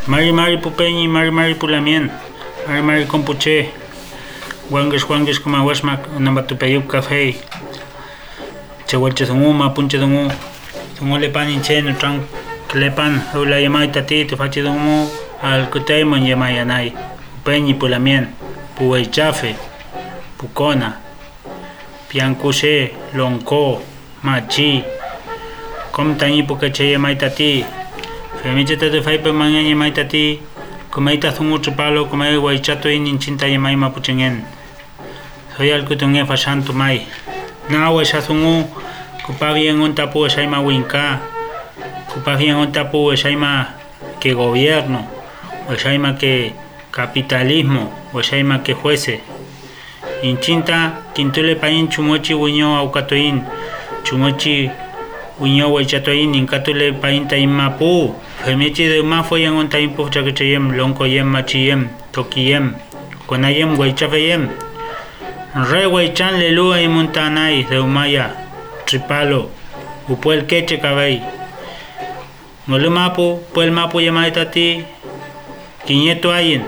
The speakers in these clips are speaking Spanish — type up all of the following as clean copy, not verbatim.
Mari Mari Pupeñi, Mari Mari Pulamien, Mari Mari Compuche, Wanges como Westmac, Nambatupeyup Café, Chehuelche Dungu, Mapunche Dungu, Dungu Lepan Inchen, Tran Lepan, Eula Yamai Tati, Tufachi Dungu, Al Kuteimon Yamayanai, Pupeñi Pulamien, Puweichafe, Pucona, Piancuche, Lonco, Machi, Comtani Pucache Yamai Tati. Femiche te fai pe mañana y maitati, comeita zumu chupalo, come guaychato y ninchinta y mai mapuchengen. Soy al kutunge fashantu mai. Na huesha zumu, cupa bien un tapu esaima winka, cupa bien un tapu esaima que gobierno, o esaima que capitalismo, o esaima que juece. Inchinta, quintule pain chumochi wiño aukatoin, chumochi wiño guaychatoin, incatule pain ta mapu. Femichi de ma fue en un tiempo chakechayem, loncoyem, machiyem, tokiyem, conayem, guaychafeyem. Re guaychan lelua y montanay de umaya, tripalo, upuel queche cabey. Molu mapu, puel mapu yamaitati, quiñeto ayen,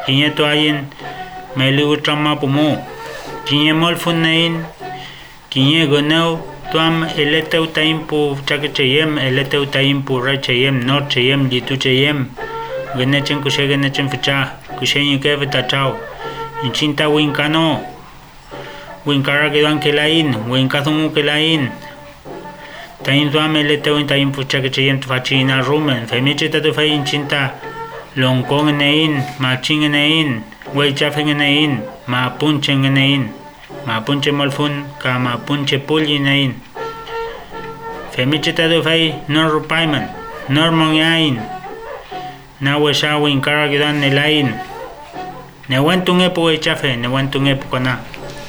me le gustan mapu mo. Quiñemol funein, quiñe goneu. Tuam eleteu taimpu chakechayem, eleteu taimpu rechayem, norchayem, lituchayem, genechen kushe genechen ficha, kushen yeke vetachao, inchinta winkano, winkara quedan kelain, winkazumu kelain, tain tuam eleteu taimpu chakechayem tufachina rumen, femiche tatufay inchinta, lonkong nein, machin nein, weichafen nein, mapunchen nein. Mapunche molfun ka mapunche pulinain. Femiche tado fai nor rupaiman, nor monyain. Na wesha winkara gidan nelain. Ne wentun epo echafe, ne wentun epo cona.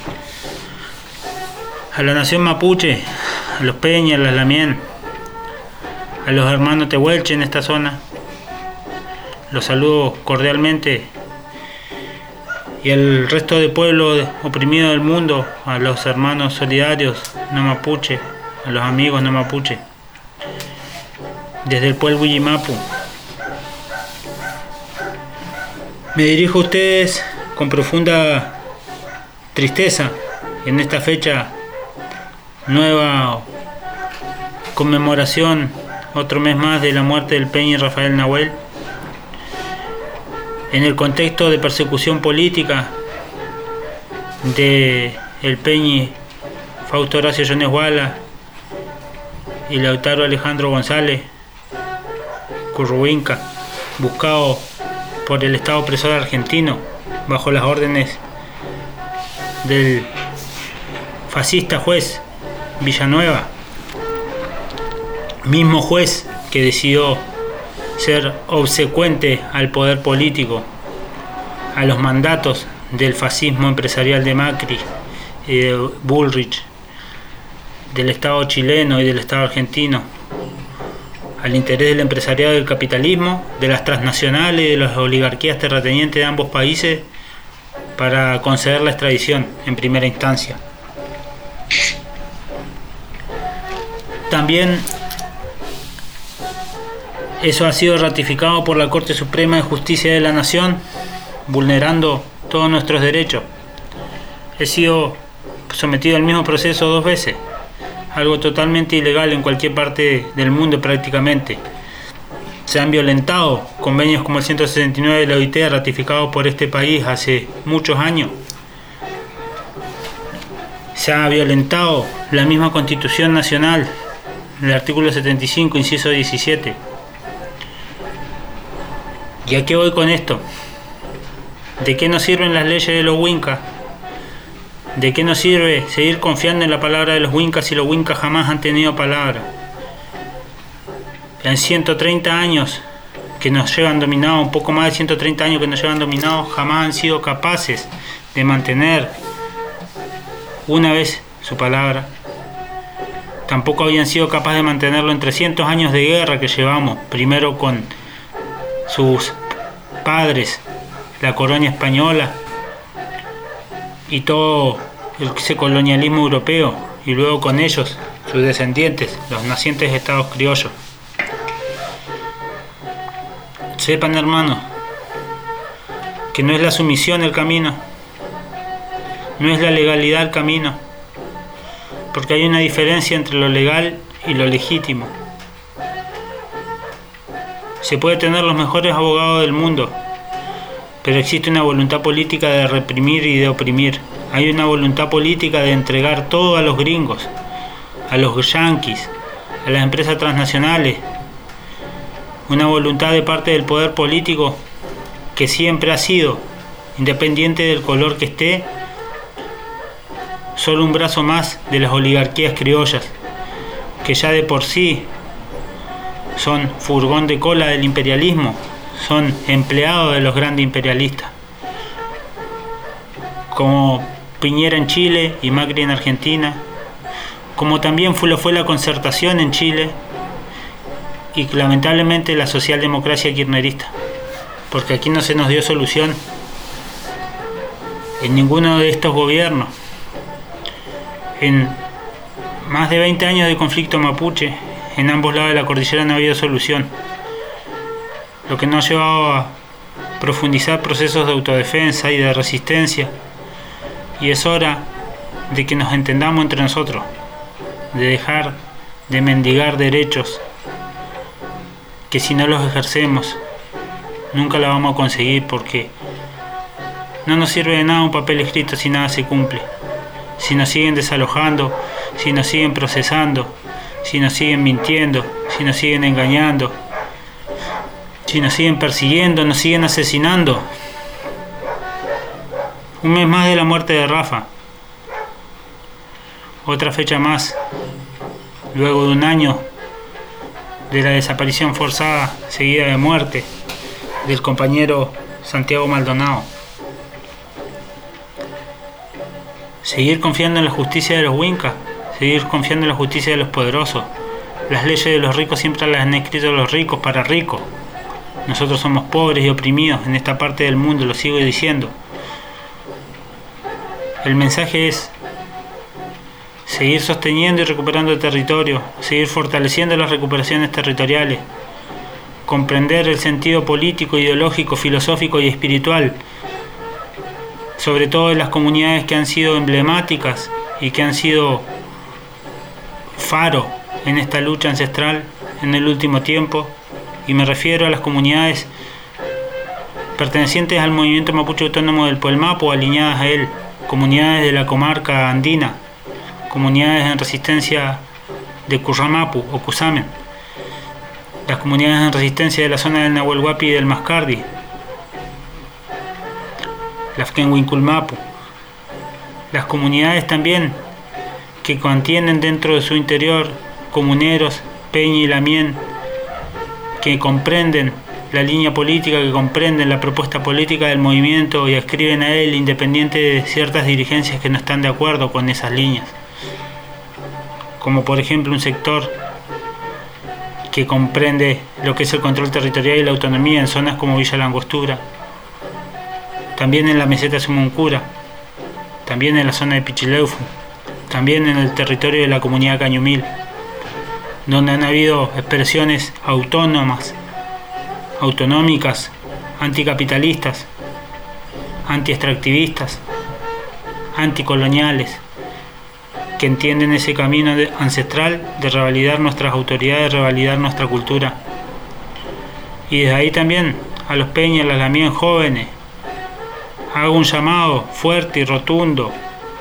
A la nación mapuche, a los peñas, a las lamien, a los hermanos tehuelche en esta zona, los saludo cordialmente. Y al resto del pueblo oprimido del mundo, a los hermanos solidarios no mapuche, a los amigos no mapuche, desde el pueblo Huillimapu. Me dirijo a ustedes con profunda tristeza en esta fecha, nueva conmemoración, otro mes más de la muerte del Peñi Rafael Nahuel. En el contexto de persecución política de el Peñi Fausto Horacio Yones Guala y Lautaro Alejandro González Curruinca, buscado por el Estado opresor argentino bajo las órdenes del fascista juez Villanueva, mismo juez que decidió ser obsecuente al poder político, a los mandatos del fascismo empresarial de Macri y de Bullrich, del Estado chileno y del Estado argentino, al interés del empresariado y del capitalismo, de las transnacionales y de las oligarquías terratenientes de ambos países para conceder la extradición en primera instancia. También eso ha sido ratificado por la Corte Suprema de Justicia de la Nación, vulnerando todos nuestros derechos. He sido sometido al mismo proceso 2 veces, algo totalmente ilegal en cualquier parte del mundo prácticamente. Se han violentado convenios como el 169 de la OIT, ratificados por este país hace muchos años. Se ha violentado la misma Constitución Nacional, el artículo 75, inciso 17. ¿Y a qué voy con esto? ¿De qué nos sirven las leyes de los Wincas? ¿De qué nos sirve seguir confiando en la palabra de los Wincas si los Wincas jamás han tenido palabra? En 130 años que nos llevan dominados, un poco más de 130 años que nos llevan dominados, jamás han sido capaces de mantener una vez su palabra. Tampoco habían sido capaces de mantenerlo en 300 años de guerra que llevamos, primero con sus padres, la colonia española y todo ese colonialismo europeo, y luego con ellos, sus descendientes, los nacientes estados criollos. Sepan, hermanos, que no es la sumisión el camino, no es la legalidad el camino, porque hay una diferencia entre lo legal y lo legítimo. Se puede tener los mejores abogados del mundo, pero existe una voluntad política de reprimir y de oprimir. Hay una voluntad política de entregar todo a los gringos, a los yanquis, a las empresas transnacionales. Una voluntad de parte del poder político que siempre ha sido, independiente del color que esté, solo un brazo más de las oligarquías criollas, que ya de por sí son furgón de cola del imperialismo, son empleados de los grandes imperialistas, como Piñera en Chile y Macri en Argentina, como también lo fue la Concertación en Chile y lamentablemente la socialdemocracia kirchnerista, porque aquí no se nos dio solución en ninguno de estos gobiernos. En más de 20 años de conflicto mapuche, en ambos lados de la cordillera no ha habido solución, lo que nos ha llevado a profundizar procesos de autodefensa y de resistencia, y es hora de que nos entendamos entre nosotros, de dejar de mendigar derechos que si no los ejercemos nunca la vamos a conseguir, porque no nos sirve de nada un papel escrito si nada se cumple, si nos siguen desalojando, si nos siguen procesando, si nos siguen mintiendo, si nos siguen engañando, si nos siguen persiguiendo, nos siguen asesinando. Un mes más de la muerte de Rafa, otra fecha más, luego de un año de la desaparición forzada seguida de muerte del compañero Santiago Maldonado. Seguir confiando en la justicia de los Wincas, seguir confiando en la justicia de los poderosos. Las leyes de los ricos siempre las han escrito los ricos para ricos. Nosotros somos pobres y oprimidos en esta parte del mundo, lo sigo diciendo. El mensaje es seguir sosteniendo y recuperando el territorio, seguir fortaleciendo las recuperaciones territoriales, comprender el sentido político, ideológico, filosófico y espiritual, sobre todo de las comunidades que han sido emblemáticas y que han sido faro en esta lucha ancestral en el último tiempo, y me refiero a las comunidades pertenecientes al movimiento mapuche autónomo del Puelmapo, alineadas a él, comunidades de la comarca andina, comunidades en resistencia de Curramapu o Cusamen, las comunidades en resistencia de la zona del Nahuel Huapi y del Mascardi, las Kenhuinculmapu, las comunidades también que contienen dentro de su interior comuneros, Peña y Lamien, que comprenden la línea política, que comprenden la propuesta política del movimiento y escriben a él independiente de ciertas dirigencias que no están de acuerdo con esas líneas, como por ejemplo un sector que comprende lo que es el control territorial y la autonomía en zonas como Villa Langostura, también en la meseta Sumuncura, también en la zona de Pichileufu, también en el territorio de la comunidad Cañumil, donde han habido expresiones autónomas, autonómicas, anticapitalistas, antiextractivistas, anticoloniales, que entienden ese camino ancestral de revalidar nuestras autoridades, de revalidar nuestra cultura. Y desde ahí también a los Peñas, las Lamien jóvenes, hago un llamado fuerte y rotundo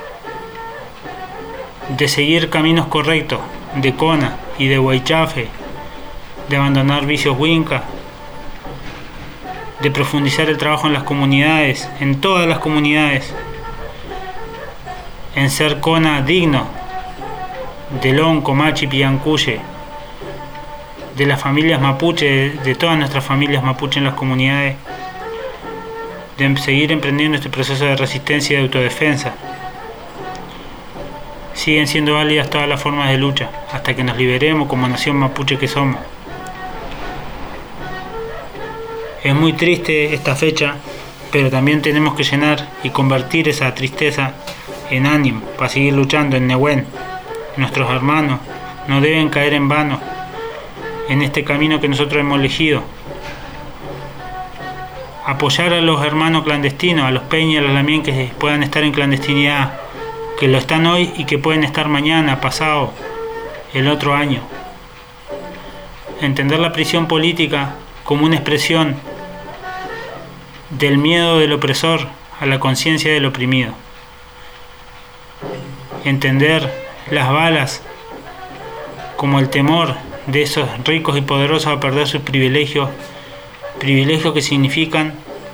de seguir caminos correctos, de Cona y de Huaychafe, de abandonar vicios Winca, de profundizar el trabajo en las comunidades, en todas las comunidades, en ser Cona digno de Lon, Comachi, Piancuye, de las familias mapuche, de todas nuestras familias mapuche en las comunidades, de seguir emprendiendo este proceso de resistencia y de autodefensa. Siguen siendo válidas todas las formas de lucha, hasta que nos liberemos como nación mapuche que somos. Es muy triste esta fecha, pero también tenemos que llenar y convertir esa tristeza en ánimo para seguir luchando en Nehuen. Nuestros hermanos no deben caer en vano en este camino que nosotros hemos elegido, apoyar a los hermanos clandestinos, a los peñas y a los lamien que puedan estar en clandestinidad, que lo están hoy y que pueden estar mañana, pasado, el otro año. Entender la prisión política como una expresión del miedo del opresor a la conciencia del oprimido. Entender las balas como el temor de esos ricos y poderosos a perder sus privilegios que significan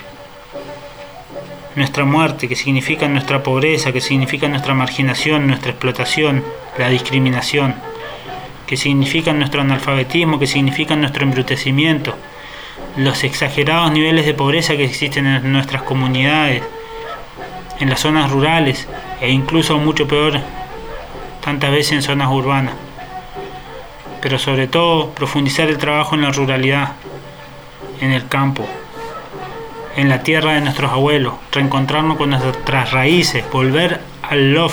nuestra muerte, que significan nuestra pobreza, que significan nuestra marginación, nuestra explotación, la discriminación, que significan nuestro analfabetismo, que significan nuestro embrutecimiento, los exagerados niveles de pobreza que existen en nuestras comunidades, en las zonas rurales e incluso mucho peor tantas veces en zonas urbanas. Pero sobre todo profundizar el trabajo en la ruralidad, en el campo, en la tierra de nuestros abuelos, reencontrarnos con nuestras raíces, volver al LOF.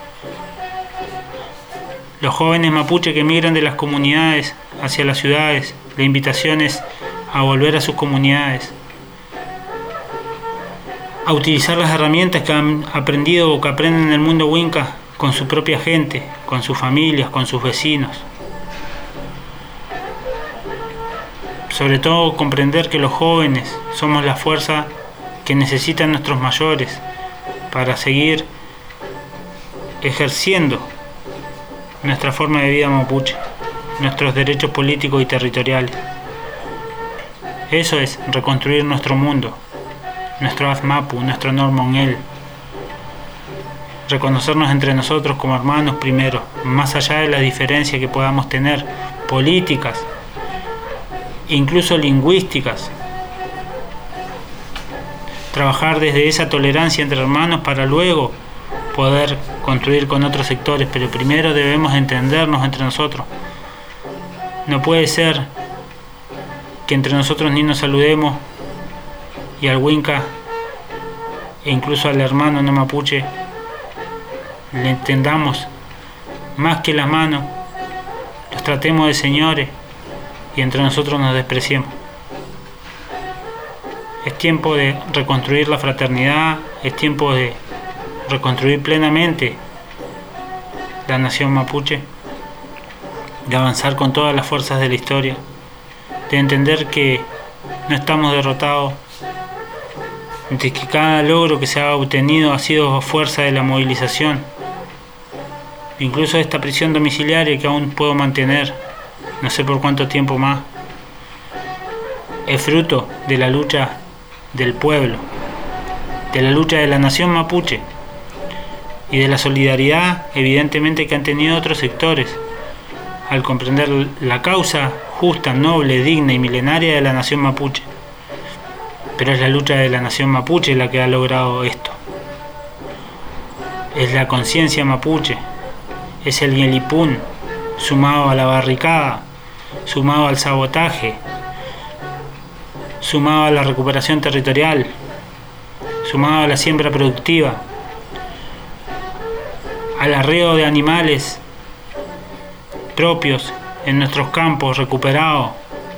Los jóvenes mapuche que emigran de las comunidades hacia las ciudades, la invitación es a volver a sus comunidades, a utilizar las herramientas que han aprendido o que aprenden en el mundo Winca con su propia gente, con sus familias, con sus vecinos. Sobre todo comprender que los jóvenes somos la fuerza que necesitan nuestros mayores para seguir ejerciendo nuestra forma de vida mapuche, nuestros derechos políticos y territoriales. Eso es reconstruir nuestro mundo, nuestro Azmapu, nuestro Normonel. Reconocernos entre nosotros como hermanos primero, más allá de las diferencias que podamos tener, políticas, incluso lingüísticas. Trabajar desde esa tolerancia entre hermanos para luego poder construir con otros sectores, pero primero debemos entendernos entre nosotros. No puede ser que entre nosotros ni nos saludemos y al Winca e incluso al hermano no mapuche le entendamos más que las manos, los tratemos de señores y entre nosotros nos despreciemos. Es tiempo de reconstruir la fraternidad, es tiempo de reconstruir plenamente la nación mapuche, de avanzar con todas las fuerzas de la historia, de entender que no estamos derrotados, de que cada logro que se ha obtenido ha sido fuerza de la movilización. Incluso esta prisión domiciliaria que aún puedo mantener, no sé por cuánto tiempo más, es fruto de la lucha del pueblo, de la lucha de la nación mapuche y de la solidaridad evidentemente que han tenido otros sectores al comprender la causa justa, noble, digna y milenaria de la nación mapuche. Pero es la lucha de la nación mapuche la que ha logrado esto. Es la conciencia mapuche, es el Yelipún sumado a la barricada, sumado al sabotaje, sumado a la recuperación territorial, sumado a la siembra productiva, al arreo de animales propios en nuestros campos recuperados,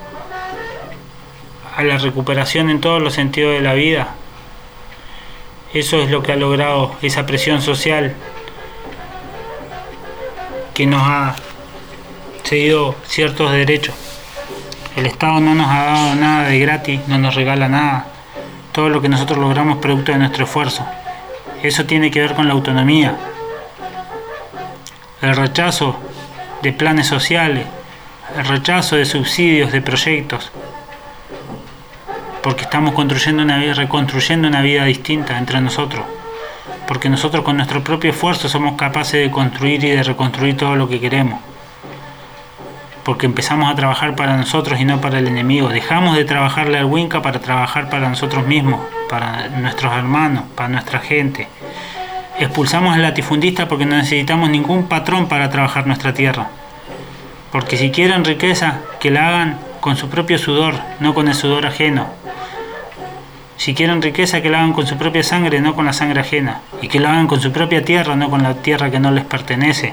a la recuperación en todos los sentidos de la vida. Eso es lo que ha logrado esa presión social que nos ha cedido ciertos derechos. El Estado no nos ha dado nada de gratis, no nos regala nada. Todo lo que nosotros logramos es producto de nuestro esfuerzo. Eso tiene que ver con la autonomía, el rechazo de planes sociales, el rechazo de subsidios, de proyectos, porque estamos construyendo una vida, reconstruyendo una vida distinta entre nosotros, porque nosotros con nuestro propio esfuerzo somos capaces de construir y de reconstruir todo lo que queremos, porque empezamos a trabajar para nosotros y no para el enemigo. Dejamos de trabajarle al Winca para trabajar para nosotros mismos, para nuestros hermanos, para nuestra gente. Expulsamos al latifundista porque no necesitamos ningún patrón para trabajar nuestra tierra, porque si quieren riqueza, que la hagan con su propio sudor, no con el sudor ajeno. Si quieren riqueza, que la hagan con su propia sangre, no con la sangre ajena, y que la hagan con su propia tierra, no con la tierra que no les pertenece.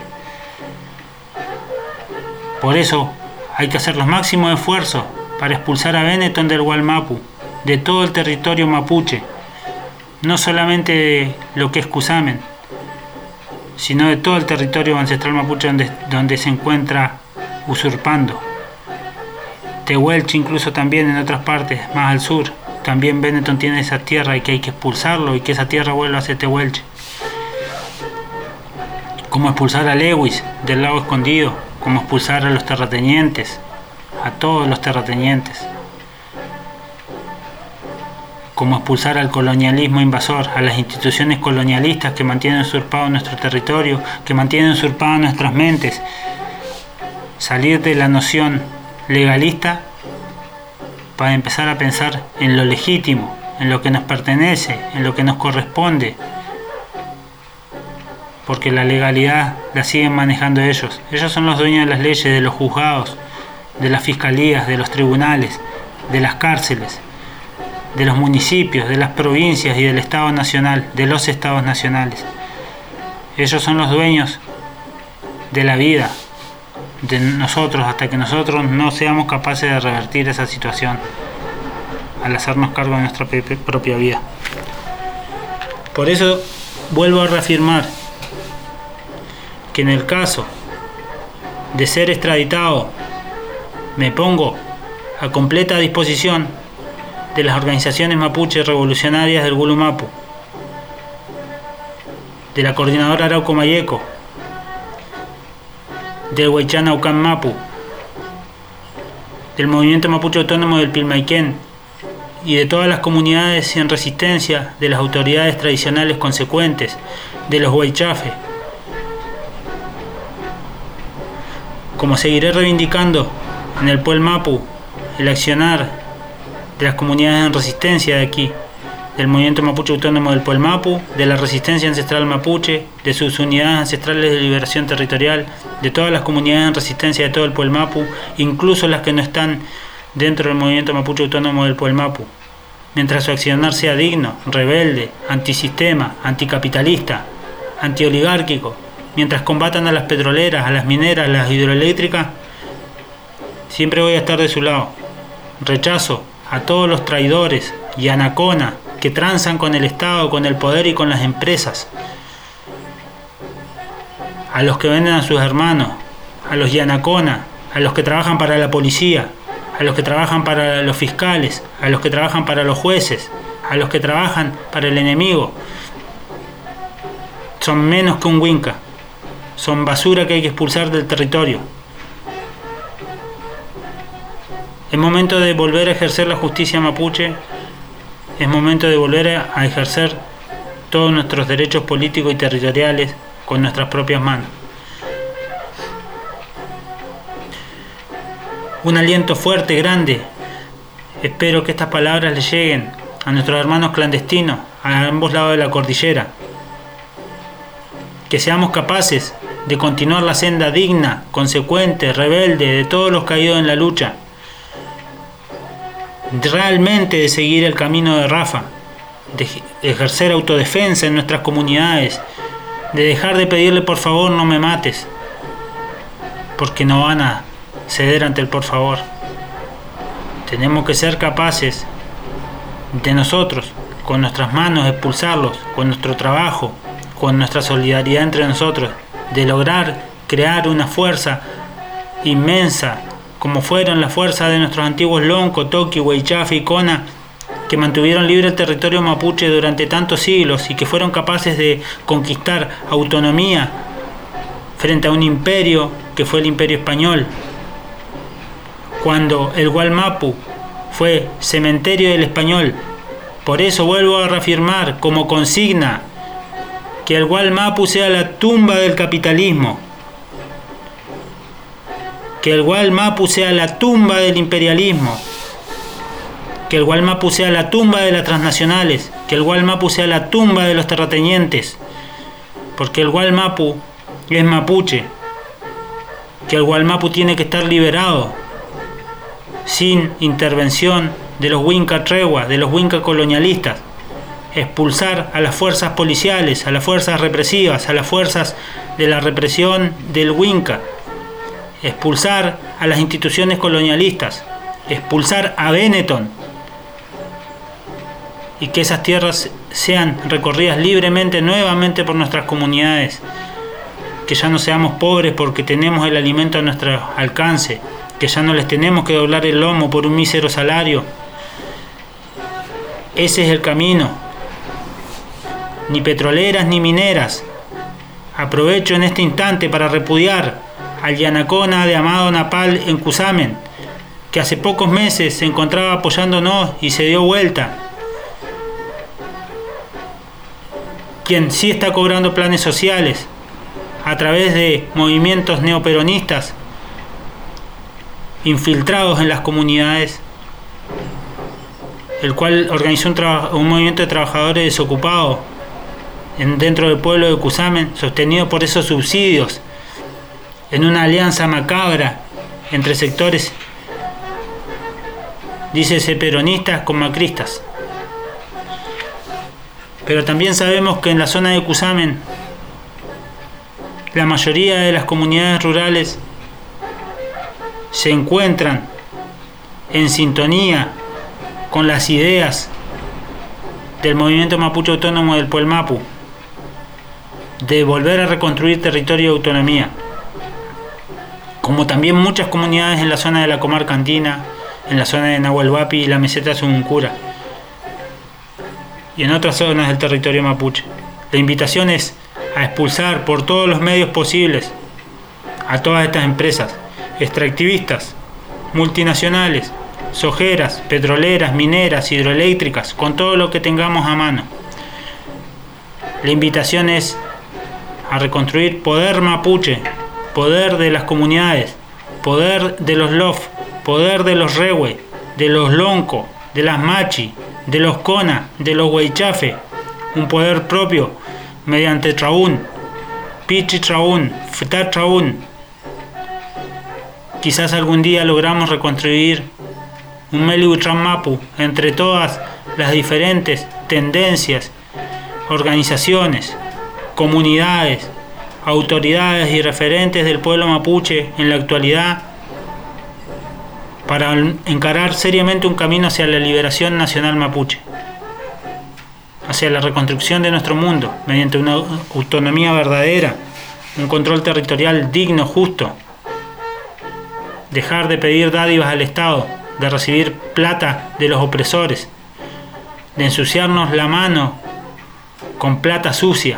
Por eso hay que hacer los máximos esfuerzos para expulsar a Benetton del Gualmapu, de todo el territorio mapuche, no solamente de lo que es Cusamen, sino de todo el territorio ancestral mapuche donde se encuentra usurpando. Tehuelche incluso también en otras partes, más al sur, también Benetton tiene esa tierra y que hay que expulsarlo y que esa tierra vuelva hacia Tehuelche. Como expulsar a Lewis del lago escondido, como expulsar a los terratenientes, a todos los terratenientes, como expulsar al colonialismo invasor, a las instituciones colonialistas que mantienen usurpado nuestro territorio, que mantienen usurpadas nuestras mentes. Salir de la noción legalista para empezar a pensar en lo legítimo, en lo que nos pertenece, en lo que nos corresponde, porque la legalidad la siguen manejando ellos. Ellos son los dueños de las leyes, de los juzgados, de las fiscalías, de los tribunales, de las cárceles, de los municipios, de las provincias y del Estado Nacional, de los Estados Nacionales. Ellos son los dueños de la vida de nosotros hasta que nosotros no seamos capaces de revertir esa situación al hacernos cargo de nuestra propia vida. Por eso vuelvo a reafirmar que en el caso de ser extraditado me pongo a completa disposición de las organizaciones mapuches revolucionarias del Gulumapu, de la Coordinadora Arauco Mayeco, del Huaychán Aucán Mapu, del Movimiento Mapuche Autónomo del Pilmaiquén y de todas las comunidades en resistencia, de las autoridades tradicionales consecuentes, de los Huaychafe. Como seguiré reivindicando en el Puel Mapu el accionar de las comunidades en resistencia de aquí, del Movimiento Mapuche Autónomo del Puel Mapu, de la resistencia ancestral mapuche, de sus unidades ancestrales de liberación territorial, de todas las comunidades en resistencia de todo el Puel Mapu, incluso las que no están dentro del Movimiento Mapuche Autónomo del Puel Mapu, mientras su accionar sea digno, rebelde, antisistema, anticapitalista, antioligárquico, mientras combatan a las petroleras, a las mineras, a las hidroeléctricas, siempre voy a estar de su lado. Rechazo a todos los traidores y anacona que transan con el Estado, con el poder y con las empresas, a los que venden a sus hermanos, a los yanacona, a los que trabajan para la policía, a los que trabajan para los fiscales, a los que trabajan para los jueces, a los que trabajan para el enemigo. Son menos que un Winca, son basura que hay que expulsar del territorio. Es momento de volver a ejercer la justicia mapuche, es momento de volver a ejercer todos nuestros derechos políticos y territoriales con nuestras propias manos. Un aliento fuerte, grande. Espero que estas palabras les lleguen a nuestros hermanos clandestinos a ambos lados de la cordillera. Que seamos capaces de continuar la senda digna, consecuente, rebelde de todos los caídos en la lucha. Realmente de seguir el camino de Rafa, de ejercer autodefensa en nuestras comunidades, de dejar de pedirle por favor no me mates, porque no van a ceder ante el por favor. Tenemos que ser capaces de nosotros, con nuestras manos, expulsarlos, con nuestro trabajo, con nuestra solidaridad entre nosotros, de lograr crear una fuerza inmensa, como fueron las fuerzas de nuestros antiguos Lonco, Toqui, Huaychafe y Cona, que mantuvieron libre el territorio mapuche durante tantos siglos y que fueron capaces de conquistar autonomía frente a un imperio que fue el Imperio Español. Cuando el Gualmapu fue cementerio del español. Por eso vuelvo a reafirmar como consigna que el Gualmapu sea la tumba del capitalismo. Que el Gualmapu sea la tumba del imperialismo, que el Gualmapu sea la tumba de las transnacionales, que el Gualmapu sea la tumba de los terratenientes, porque el Gualmapu es mapuche, que el Gualmapu tiene que estar liberado, sin intervención de los Winca Tregua, de los Winca colonialistas, expulsar a las fuerzas policiales, a las fuerzas represivas, a las fuerzas de la represión del Winca, expulsar a las instituciones colonialistas, expulsar a Benetton, y que esas tierras sean recorridas libremente nuevamente por nuestras comunidades, que ya no seamos pobres porque tenemos el alimento a nuestro alcance, que ya no les tenemos que doblar el lomo por un mísero salario. Ese es el camino. Ni petroleras ni mineras. Aprovecho en este instante para repudiar al Yanacona de Amado Napal en Cusamen, que hace pocos meses se encontraba apoyándonos y se dio vuelta. Quien sí está cobrando planes sociales a través de movimientos neoperonistas infiltrados en las comunidades, el cual organizó un movimiento de trabajadores desocupados dentro del pueblo de Cusamen, sostenido por esos subsidios, en una alianza macabra entre sectores, dícese peronistas con macristas. Pero también sabemos que en la zona de Cusamen la mayoría de las comunidades rurales se encuentran en sintonía con las ideas del movimiento mapuche autónomo del Puelmapu, de volver a reconstruir territorio de autonomía, como también muchas comunidades en la zona de la comarca andina, en la zona de Nahuel Huapi y la meseta de Sumuncura, y en otras zonas del territorio mapuche. La invitación es a expulsar por todos los medios posibles a todas estas empresas extractivistas, multinacionales, sojeras, petroleras, mineras, hidroeléctricas, con todo lo que tengamos a mano. La invitación es a reconstruir poder mapuche, poder de las comunidades, poder de los lof, poder de los rewe, de los lonco, de las machi, de los cona, de los huaychafe, un poder propio mediante traún, pichi traún, futar traún. Quizás algún día logramos reconstruir un Melihuitran Mapu entre todas las diferentes tendencias, organizaciones, comunidades, autoridades y referentes del pueblo mapuche en la actualidad, para encarar seriamente un camino hacia la liberación nacional mapuche, hacia la reconstrucción de nuestro mundo mediante una autonomía verdadera, un control territorial digno, justo, dejar de pedir dádivas al Estado, de recibir plata de los opresores, de ensuciarnos la mano con plata sucia,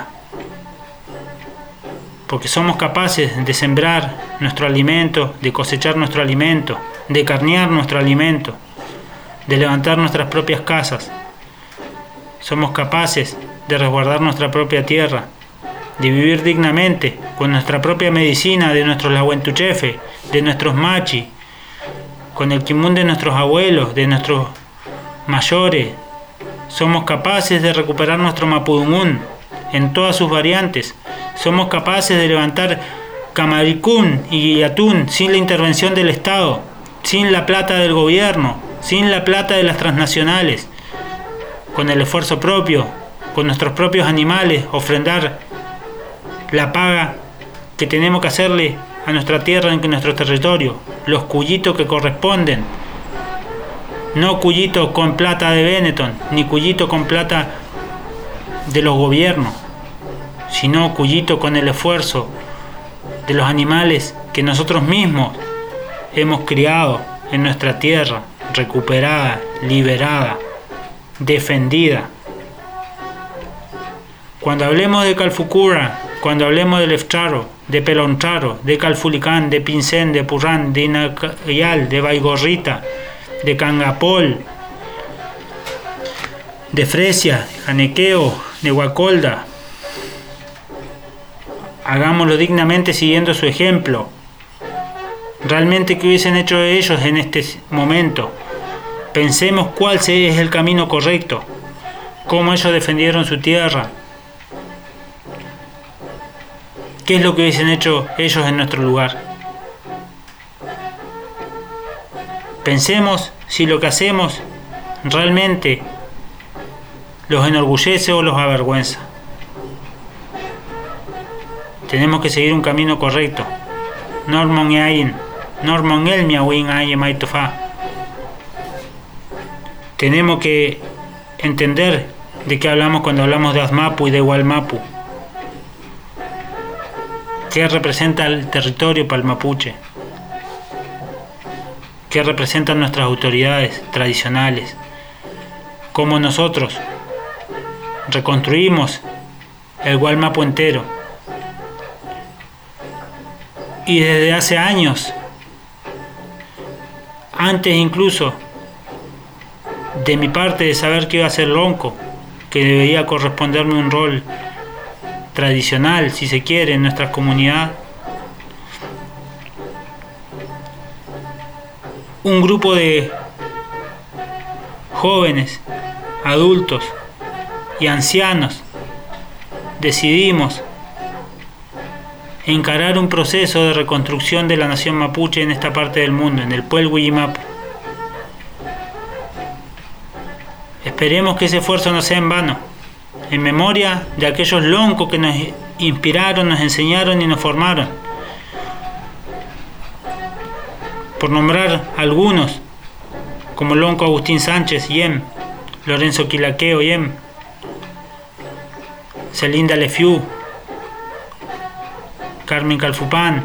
porque somos capaces de sembrar nuestro alimento, de cosechar nuestro alimento, de carnear nuestro alimento, de levantar nuestras propias casas. Somos capaces de resguardar nuestra propia tierra, de vivir dignamente con nuestra propia medicina, de nuestros lahuentuchefe, de nuestros machi, con el quimun de nuestros abuelos, de nuestros mayores. Somos capaces de recuperar nuestro mapudungún en todas sus variantes. Somos capaces de levantar Camaricún y Guillatún sin la intervención del Estado, sin la plata del gobierno, sin la plata de las transnacionales, con el esfuerzo propio, con nuestros propios animales, ofrendar la paga que tenemos que hacerle a nuestra tierra en nuestro territorio, los cuyitos que corresponden, no cuyito con plata de Benetton, ni cuyito con plata de los gobiernos, sino cuyito con el esfuerzo de los animales que nosotros mismos hemos criado en nuestra tierra, recuperada, liberada, defendida. Cuando hablemos de Calfucura, cuando hablemos de Lefcharo, de Peloncharo, de Calfulicán, de Pincén, de Purrán, de Inacayal, de Baigorrita, de Cangapol, de Fresia, de Janequeo, de Huacolda, hagámoslo dignamente siguiendo su ejemplo. Realmente, ¿qué hubiesen hecho ellos en este momento? Pensemos cuál es el camino correcto, cómo ellos defendieron su tierra, qué es lo que hubiesen hecho ellos en nuestro lugar. Pensemos si lo que hacemos realmente los enorgullece o los avergüenza. Tenemos que seguir un camino correcto. Normon yain, normon el miawin ay maitofa. Tenemos que entender de qué hablamos cuando hablamos de Asmapu y de Gualmapu. ¿Qué representa el territorio para el mapuche? ¿Qué representan nuestras autoridades tradicionales? ¿Cómo nosotros reconstruimos el Gualmapu entero? Y desde hace años, antes incluso de mi parte de saber que iba a ser lonco, que debería corresponderme un rol tradicional, si se quiere, en nuestra comunidad, un grupo de jóvenes, adultos y ancianos decidimos encarar un proceso de reconstrucción de la nación mapuche en esta parte del mundo, en el Pueblo Willimapu. Esperemos que ese esfuerzo no sea en vano, en memoria de aquellos loncos que nos inspiraron, nos enseñaron y nos formaron. Por nombrar algunos, como Lonco Agustín Sánchez, Yem, Lorenzo Quilaqueo, Yem, Celinda Lefiú, Carmen Calfupán,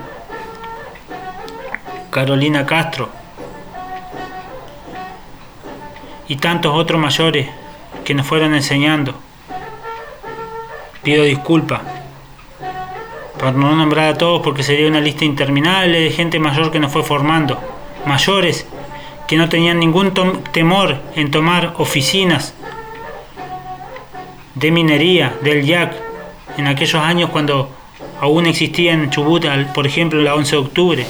Carolina Castro y tantos otros mayores que nos fueron enseñando. Pido disculpas por no nombrar a todos, porque sería una lista interminable de gente mayor que nos fue formando, mayores que no tenían ningún temor en tomar oficinas de minería del YAC en aquellos años cuando aún existía en Chubut, por ejemplo, la 11 de octubre.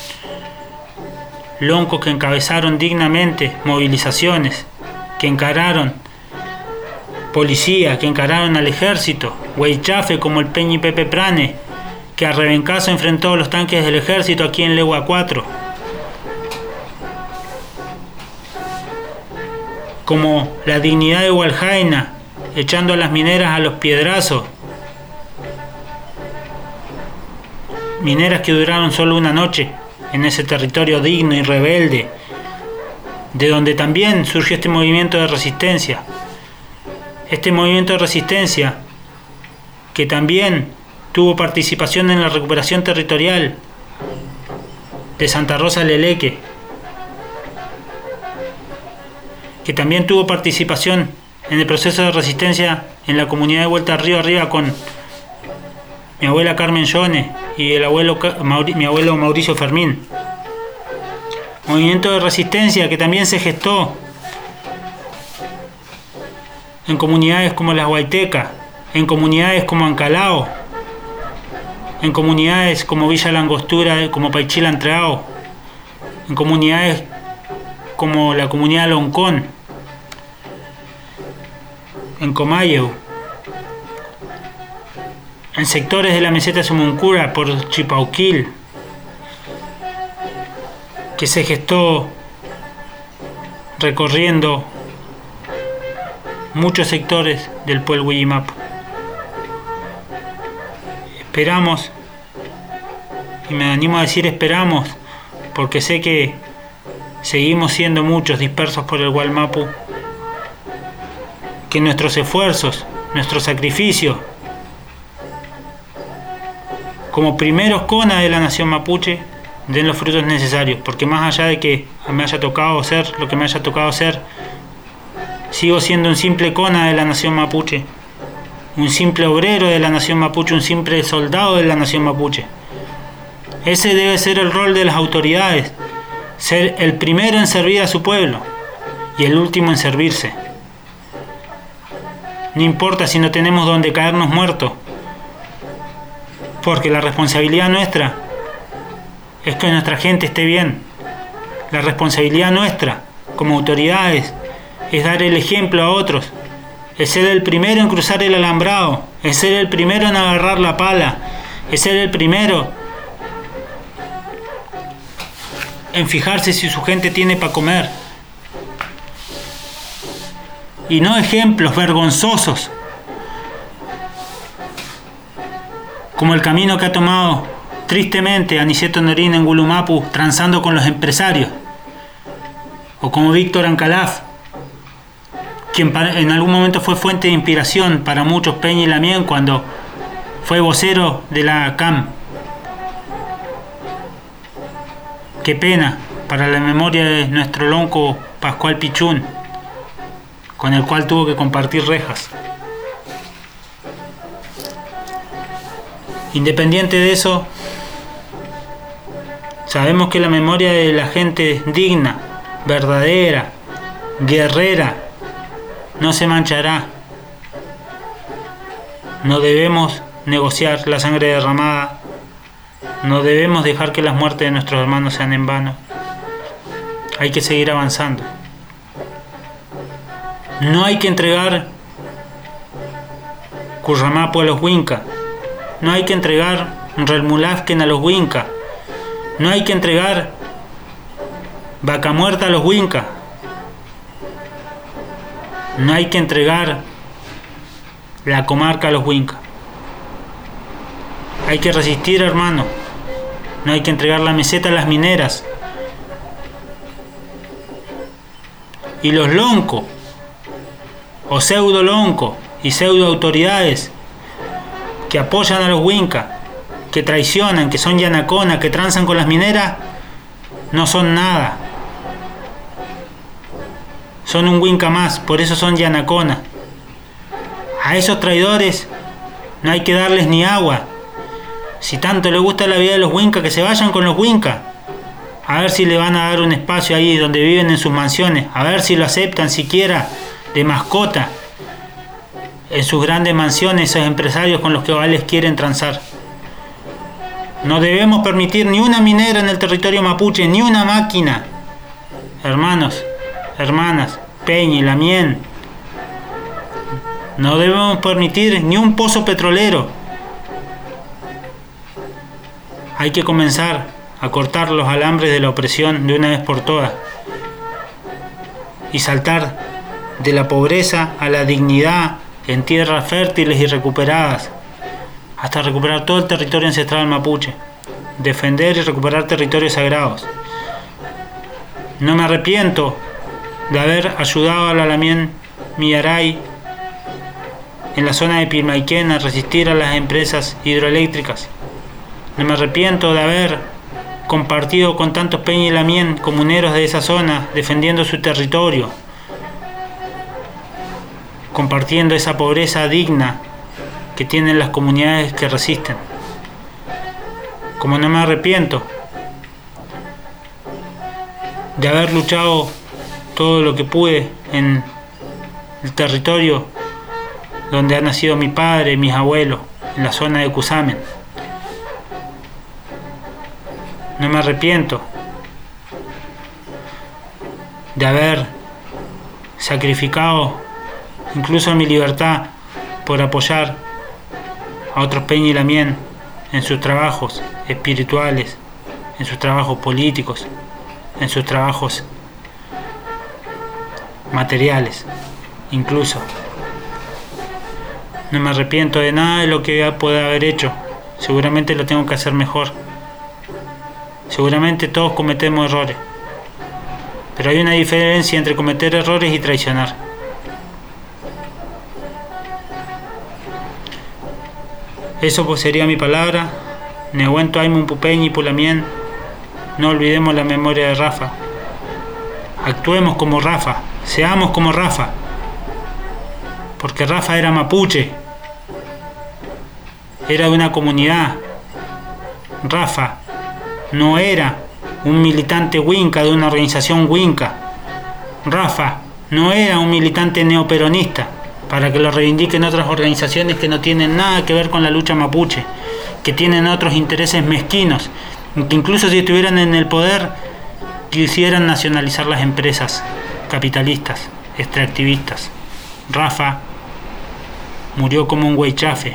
Loncos que encabezaron dignamente movilizaciones, que encararon policía, que encararon al ejército, Huaychafe como el Peñi Pepe Prane, que a rebencazo enfrentó los tanques del ejército aquí en Legua 4, como la dignidad de Hualjaina, echando a las mineras a los piedrazos, mineras que duraron solo una noche en ese territorio digno y rebelde, de donde también surgió este movimiento de resistencia. Este movimiento de resistencia que también tuvo participación en la recuperación territorial de Santa Rosa Leleque, que también tuvo participación en el proceso de resistencia en la comunidad de Vuelta Río Arriba con mi abuela Carmen Yone y mi abuelo Mauricio Fermín. Movimiento de resistencia que también se gestó en comunidades como Las Huaytecas, en comunidades como Ancalao, en comunidades como Villa Langostura, como Paichila Entreao, en comunidades como la comunidad Loncón, en Comayeu, en sectores de la meseta Sumuncura por Chipauquil, que se gestó recorriendo muchos sectores del pueblo Willimapu. Esperamos, y me animo a decir esperamos, porque sé que seguimos siendo muchos dispersos por el Gualmapu, que nuestros esfuerzos, nuestro sacrificio, como primeros conas de la nación mapuche, den los frutos necesarios, porque más allá de que me haya tocado ser lo que me haya tocado ser, sigo siendo un simple cona de la nación mapuche, un simple obrero de la nación mapuche, un simple soldado de la nación mapuche. Ese debe ser el rol de las autoridades, ser el primero en servir a su pueblo y el último en servirse. No importa si no tenemos donde caernos muertos, porque la responsabilidad nuestra es que nuestra gente esté bien. La responsabilidad nuestra como autoridades es dar el ejemplo a otros, es ser el primero en cruzar el alambrado, es ser el primero en agarrar la pala, es ser el primero en fijarse si su gente tiene para comer. Y no ejemplos vergonzosos como el camino que ha tomado tristemente Aniceto Norín en Gulumapu transando con los empresarios, o como Víctor Ancalaf, quien en algún momento fue fuente de inspiración para muchos, Peña y Lamien, cuando fue vocero de la CAM. Qué pena para la memoria de nuestro lonco Pascual Pichún, con el cual tuvo que compartir rejas. Independiente de eso, sabemos que la memoria de la gente digna, verdadera, guerrera, no se manchará. No debemos negociar la sangre derramada. No debemos dejar que las muertes de nuestros hermanos sean en vano. Hay que seguir avanzando. No hay que entregar Curramapo a los Huinca. No hay que entregar Relmulafken a los Huinca. No hay que entregar Vaca Muerta a los Huinca. No hay que entregar la comarca a los Huinca. Hay que resistir, hermano. No hay que entregar la meseta a las mineras. Y los loncos, o pseudo loncos y pseudo autoridades que apoyan a los Huinca, que traicionan, que son yanaconas, que transan con las mineras, no son nada. Son un Huinca más, por eso son yanaconas. A esos traidores no hay que darles ni agua. Si tanto les gusta la vida de los Huinca, que se vayan con los Huinca. A ver si le van a dar un espacio ahí donde viven en sus mansiones. A ver si lo aceptan siquiera de mascota en sus grandes mansiones, esos empresarios con los que les quieren transar. No debemos permitir ni una minera en el territorio mapuche, ni una máquina. Hermanos, hermanas, Peña y Lamien, no debemos permitir ni un pozo petrolero. Hay que comenzar a cortar los alambres de la opresión de una vez por todas y saltar de la pobreza a la dignidad en tierras fértiles y recuperadas, hasta recuperar todo el territorio ancestral mapuche, defender y recuperar territorios sagrados. No me arrepiento de haber ayudado a la Lamien Millaray en la zona de Pilmaiquén a resistir a las empresas hidroeléctricas. No me arrepiento de haber compartido con tantos Peña y Lamien comuneros de esa zona, defendiendo su territorio, compartiendo esa pobreza digna que tienen las comunidades que resisten. Como no me arrepiento de haber luchado todo lo que pude en el territorio donde ha nacido mi padre y mis abuelos, en la zona de Cusamen. No me arrepiento de haber sacrificado incluso mi libertad por apoyar a otros Peña y Lamien en sus trabajos espirituales, en sus trabajos políticos, en sus trabajos materiales, incluso. No me arrepiento de nada de lo que pueda haber hecho. Seguramente lo tengo que hacer mejor. Seguramente todos cometemos errores. Pero hay una diferencia entre cometer errores y traicionar. Eso pues sería mi palabra. Nehuento Aimun Pupeñi Pulamien. No olvidemos la memoria de Rafa. Actuemos como Rafa. Seamos como Rafa. Porque Rafa era mapuche. Era de una comunidad. Rafa no era un militante Huinca de una organización Huinca. Rafa no era un militante neoperonista para que lo reivindiquen otras organizaciones que no tienen nada que ver con la lucha mapuche, que tienen otros intereses mezquinos, que incluso si estuvieran en el poder quisieran nacionalizar las empresas capitalistas, extractivistas. Rafa murió como un huaychafe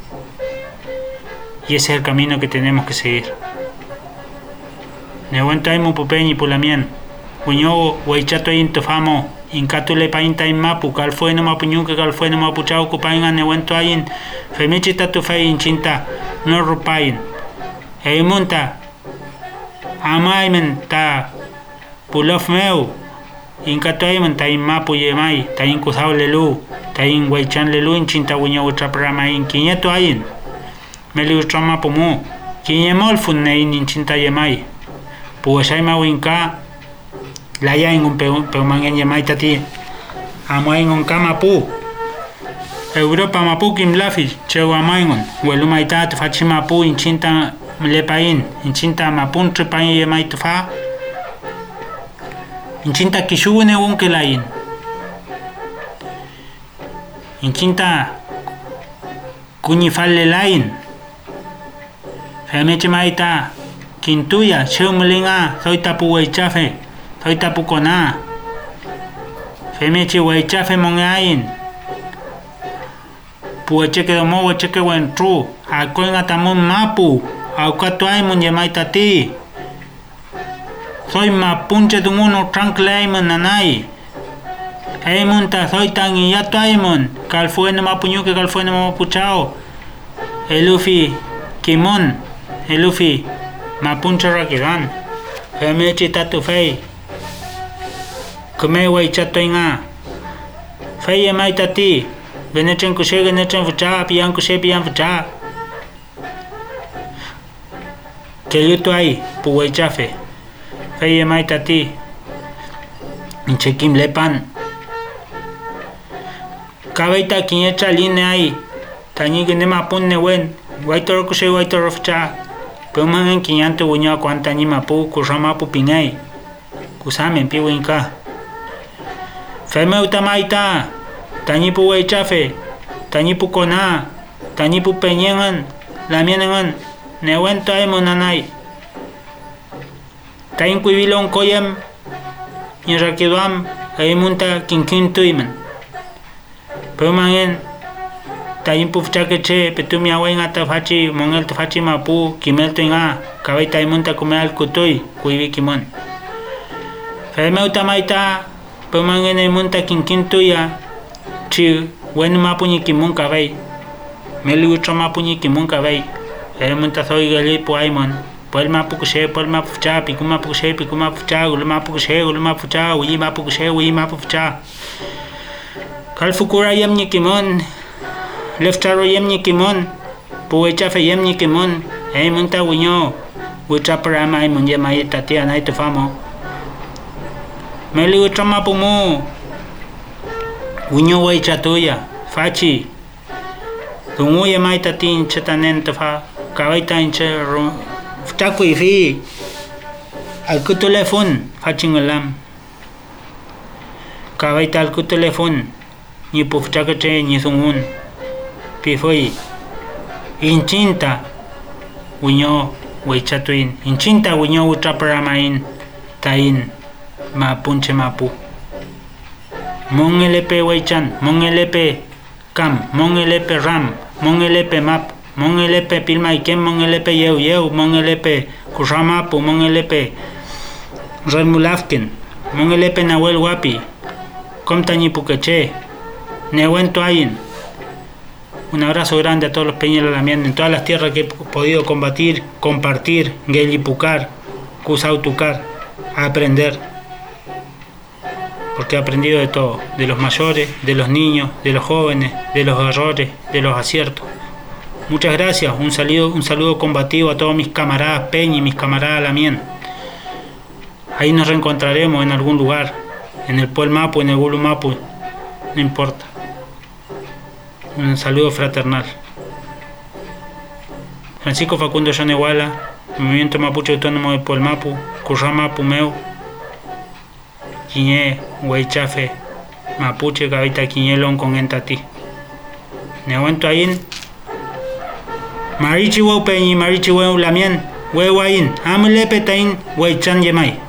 y ese es el camino que tenemos que seguir. Nehuento Aimun Pupeñi Pulamien, Huñogo, Huaychato Intofamo, Incatule Painta in Mapu, Calfueno Mapuñuque, Calfueno Mapuchao, Cupain, Nehuento Ayin, Femichita Tufein, Chinta, Norrupain, Eimunta, Amaimen Ta, Pulof Meu, inka toiman tain mapu yemai tain kusau lelu tain waichan lelu in chinta wiño utra programa in kiñeto ayin meli utra mapu mu kiñemol funne in chinta yemai puwashay ma winka laya ingun peumangen yemai tati amwa ingun kamapu Europa mapu kimlafi chewamaingun welumaita tfachi mapu in chinta lepain in chinta mapun tripain yemai tfa inchinta kishune unkelain inchinta kuñifalle lain femeche maita kintuya cheumlinga soitapu weichafe soitapu kona femeche weichafe mongain puecheke domo wecheke wentru akoinga tamun mapu aukatuai mun yemaita ti soy mapunche dunguno tranklaiman nanai eimunta soy tan yatuaimun kalfuene mapuñuke kalfuene mapuchao elufi kimon elufi mapunche rakidan femechi tatu fei kume weichatoinga fei emaita ti genechen kushe genechen fucha pian kushe pian fucha keyutuai puweichafe fei maita ti inchekim lepan kabaita kiñecha line ai tañi que nema punne wen waitoro kushe waitoro fcha peman kiñante wuña cuanta ni mapu kusama pu pingai kusamen piwinka feme utamaita tañi pu weichafe tañi pu kona tañi pu peñengan lamiengan newen taimo nanai tain kuibilon koyam nirakiduam aimunta kinkintuiman pemangen tain pufchakeche petumia wenga tafachi mongel tafachi mapu kimel tenga kabai taimunta kumeal kutui kuibi kimon feme utamaita pemangen aimunta kinkintuya chi wen mapu ni kimun kabai meli utra mapu ni kimun kabai aimunta soy gali pu aimon Pol mapu cha, piku mapu cha, gulu mapu cha, uyi mapu cha. Kalfukura yem ni kimon, leftaro yem ni kimon, puecha fe yem ni kimon, munta winyo, ucha parama mun yema tatia na ito famo. Meli utra mapu mu, winyo wecha tuya, fachi, tungu yema tatin chetanen tafa, kawaita inche Takui fi alku telefon fachingalam kawaita alku telefon ni pufchakache ni sungun pifoi inchinta winyo weichatuin inchinta winyo utraparamain tain mapunche mapu mongelepe weichan mongelepe kam mongelepe ram mongelepe map mongelepe pilma ikem mongelepe yeu mongelepe kusamapu mongelepe renmulafken mongelepe nahuel guapi comtañi puqueche nehuento ayin. Un abrazo grande a todos los peñeros lamián en todas las tierras que he podido combatir, compartir, guelipucar, cusautucar, a aprender, porque he aprendido de todo, de los mayores, de los niños, de los jóvenes, de los errores, de los aciertos. Muchas gracias, un saludo combativo a todos mis camaradas Peña y mis camaradas Lamien. Ahí nos reencontraremos en algún lugar, en el Puel Mapu, en el Gulu Mapu, no importa. Un saludo fraternal. Francisco Facundo Yonehuala, Movimiento Mapuche Autónomo del Puel Mapu, Curra Mapu Meu, Quiñé, Huaychafe, Mapuche, Gavita Quiñelón con Entati. Nehuento Ayin. Marichi Wau Peñi, Marichi Wau Lamien, Weu Ayin, Amulepe Tain, Huaychan Yemai.